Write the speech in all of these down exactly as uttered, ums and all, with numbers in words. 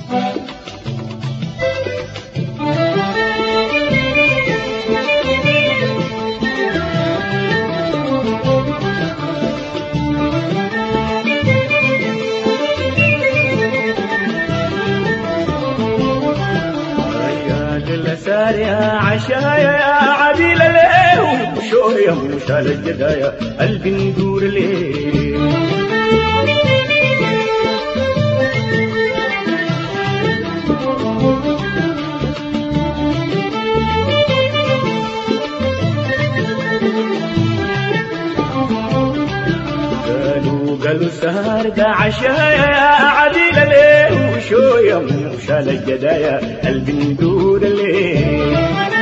يا عشايا يا عديل ليه وشوية مش على الجدايا قلبي ندور ليه قالوا قالوا سهر ده عشايا يا عديل ليه وشوية مش على الجدايا قلبي ندور ليه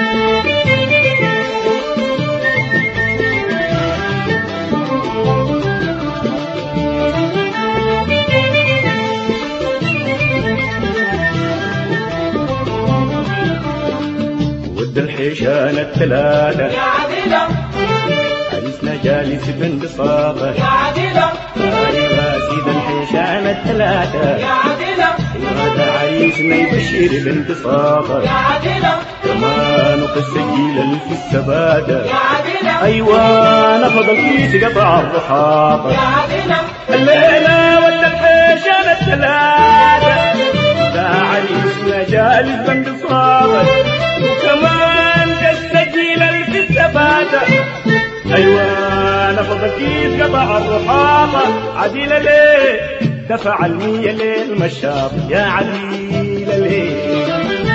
الحيشان الثلاثة يا عديلة عريسنا جالس بانبساطه يا عديلة أيوة سيد الحيشان الثلاثة يا عديلة هذا عريسنا يبشر بانبساطه يا عديلة كمان وفي السجيل في السباتة يا عديلة أيوة نفض الكيس قطع الرحاطة يا عديلة الليلة ودى الحيشان الثلاثة ده عريسنا جالس بانبساطه وكمان كالسجيل في السباتة أيوة نفض الكيس قطع الرحاطة عديلة ليه دفع المية للمشاط يا عديلة ليه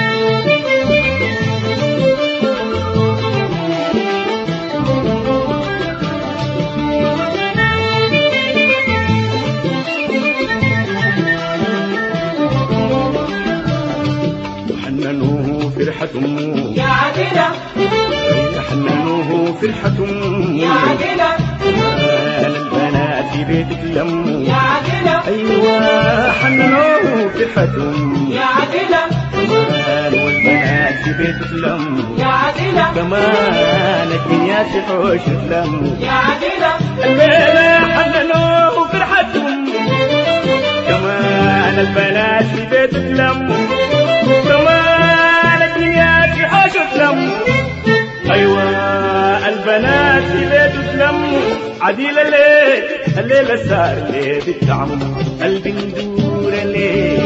وحننوه فرحة أمه يا عديلة حننوه فرحة أمه يا عديلة كان البنات في بيتك لموا يا عديلة أيوة حننوه فرحة أمه يا عديلة كان والبنات في بيتك لموا يا عديلة كمان الدنيا تحوش تلموا يا عديلة الليلة حننوه فرحة أمه كمان البنات في بيتك لموا كمان الدنيا تحوش تلموا أيوة البنات في بيت تلموا عديلة ليه الليلة صار ليه بالطعم قلبي ندور ليه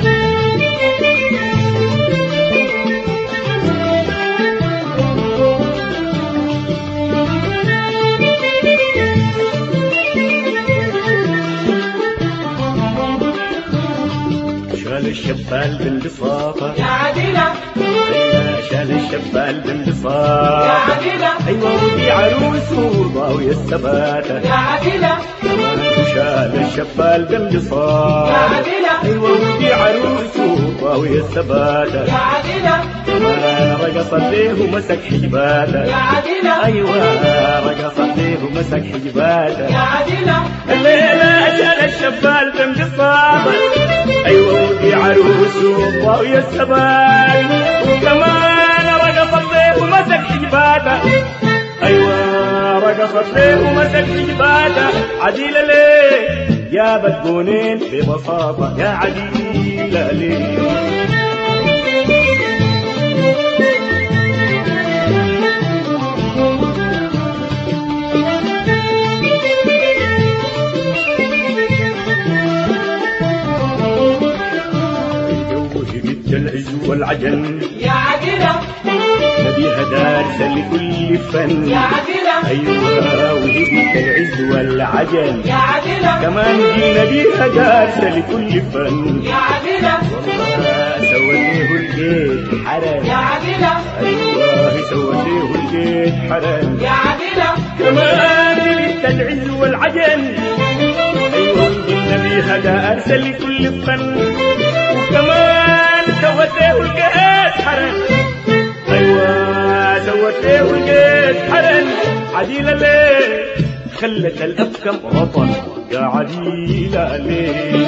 شال الشبال بالبساطة يا عديلة شال الشبال بالبساطة يا عديلة أيوة ودي عروس وضاوية السباتة يا عديلة شال الشبال يا بالبساطة عديلة أيوة ودي عروس وضاوية السباتة يا عديلة كمان رقصت ليه ومسك حجباته يا عديلة أيوة رقصت ليه ومسك حجباته يا عديلة الليلة شال الشبال بالبساطة أيوة ودي عروس وضاوية السبات وكمان رقصت ليه ومسك حجباته أيوة رقصت ليه ومسك حجباته عديلة ليه جابت جونين ببساطة يا عديلة ليه العز والعجن يا عديلة نبيها دارسة لكل فن يا عديلة أيوة وهبت العز والعجن يا عديلة كمان جينا بيها دارسة لكل فن يا عديلة والله سوته البيت حرام يا عديلة أيوة سوته البيت حرام يا عديلة كمان جبت العز والعجن أيوة جينا بيها دارسة لكل فن وكمان سوته البيت حرام أيوة سوته البيت حرام عديلة ليه خلت الأبكم غطن يا عديلة ليه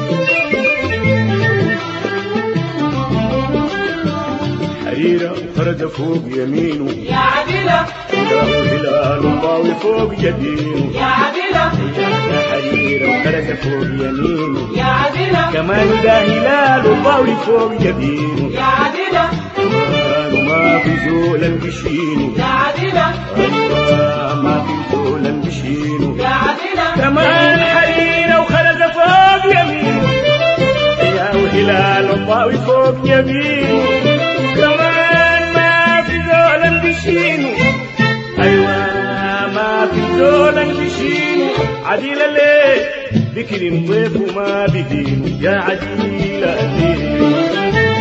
حريرة فرد ورد فوق يمينه يا عديلة يا هلال وطاوي فوق جبينه يا عديلة يا حريرة وخرز فوق يمينه يا عديلة كمان ده هلال وطاوي فوق جبينه يا عديلة كمان ما في زولا بشينه يا عديلة أيوة ما في زولا بشينه يا عديلة كمان حريرة وخرز فوق يمينه يا هلال وطاوي فوق جبينه كمان ما في زولا بشينه أيوة ما في زولا بشينه عديلة ليه بكرم ضيف وما بدينه يا عديلة ليه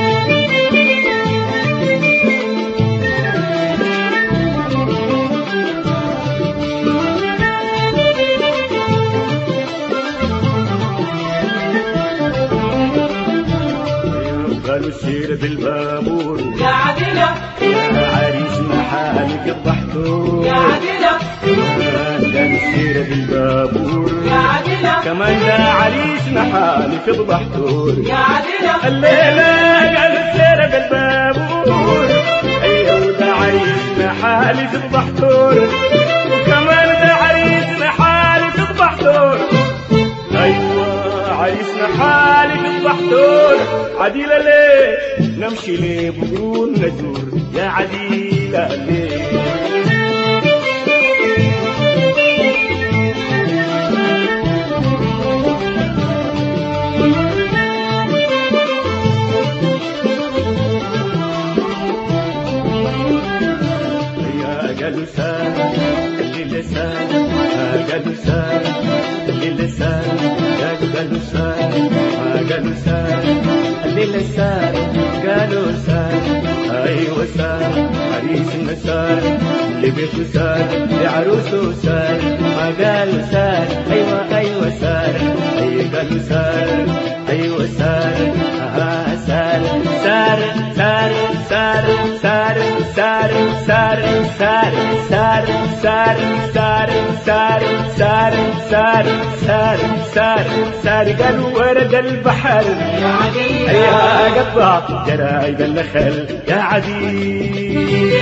قالوا سير بالبابور يا عديلة يا عريس محالك الضحكور يا عديلة قالوا سير بالبابور يا عديلة كمان ده عريس محالك الضحكور يا عديلة الليلة قالوا سير بالبابور أيوة ده عريس محالك الضحكور وكمان ده عريس محالك الضحكور أيوة عريسنا حالك الضحكور عديلة ليه نمشي ليه بقرون نزور يا عديلة ليه يا قلسان اللي لسان يا قلسان اللي لسان يا قلسان ما قالوا سان اللي لسان قالوا سان ايوه سان عريس النسان اللي بيته سان لعروسه سان ما قالوا سان ايوه ايوه سان ايوه قالوا سان ايوه سان ها سان سار سار سار سار سار سار سار سار سار سار سار سار سار سار سار سار قالوا ورد البحر يا عديلة يا قطع جرايد النخل يا عديلة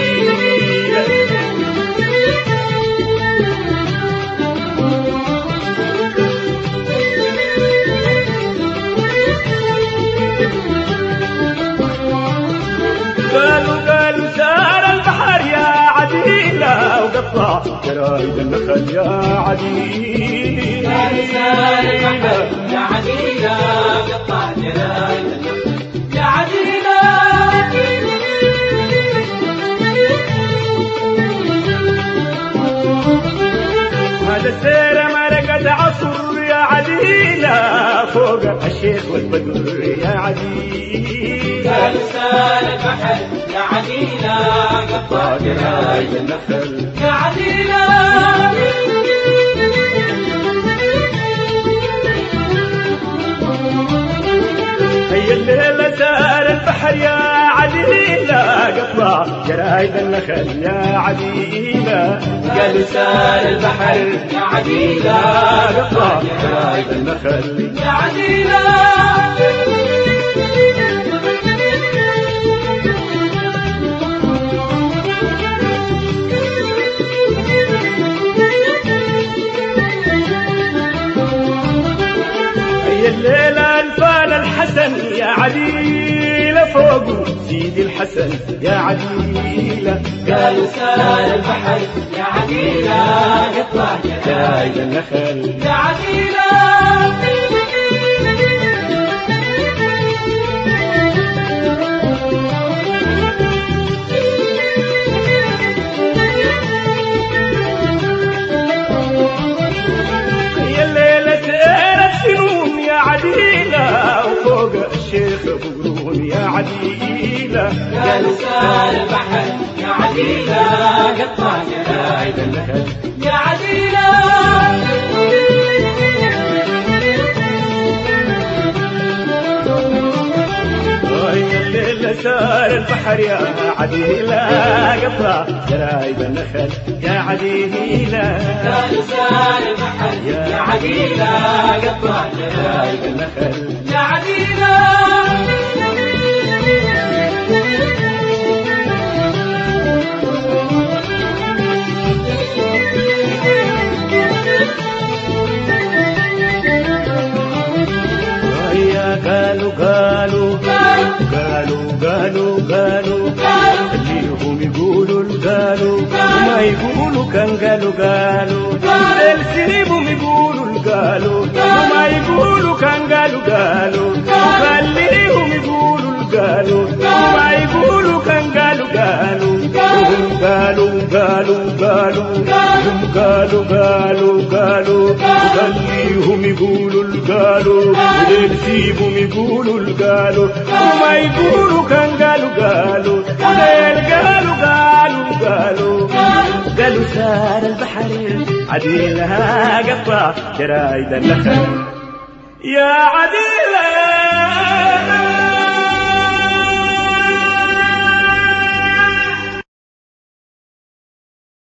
قالوا قالوا سار البحر يا عديلة وقطع جرايد النخل يا عديلة يا عديلة قطع جرايد يا عديلة هذا السير ما لقد عصر يا عديلة فوق الشيخ والبدر يا عديلة يا لسان البحر يا عديلة قطع جرايد النخل يا عديلة هي الليلة سار البحر يا عديلة قطع جرايد النخل يا عديلة قالوا سار البحر يا عديلة قطع جرايد النخل يا عديلة هي الليلة الفال الحسن يا عديلة فوق سيدي الحسن يا عديلة قالوا سار البحر يا عديلة قطع جرايد النخل يا عديلة هي الليلة سيرت سنون يا عديلة وفوق الشيخ بقرون يا عديلة قالوا سار البحر يا عديلة قطع جرايد النخل يا عديلة هي الليلة سار البحر يا عديلة قطع جرايد النخل يا عديلة قالوا سار البحر يا عديلة قطع جرايد النخل يا عديلة كان قالوا قالوا السيبهم يقولوا القالوا وما يقولوا كان قالوا قالوا خليهم يقولوا القالوا وما يقولوا كان قالوا قالوا وهم قالوا قالوا قالوا هم قالوا قالوا قالوا وخليهم يقولوا القالوا ونسيبهم يقولوا القالوا وما يقولوا كان قالوا قالوا قالوا قالوا قالوا قالوا سار البحر عديلها قطع شرايد النخل يا عديلة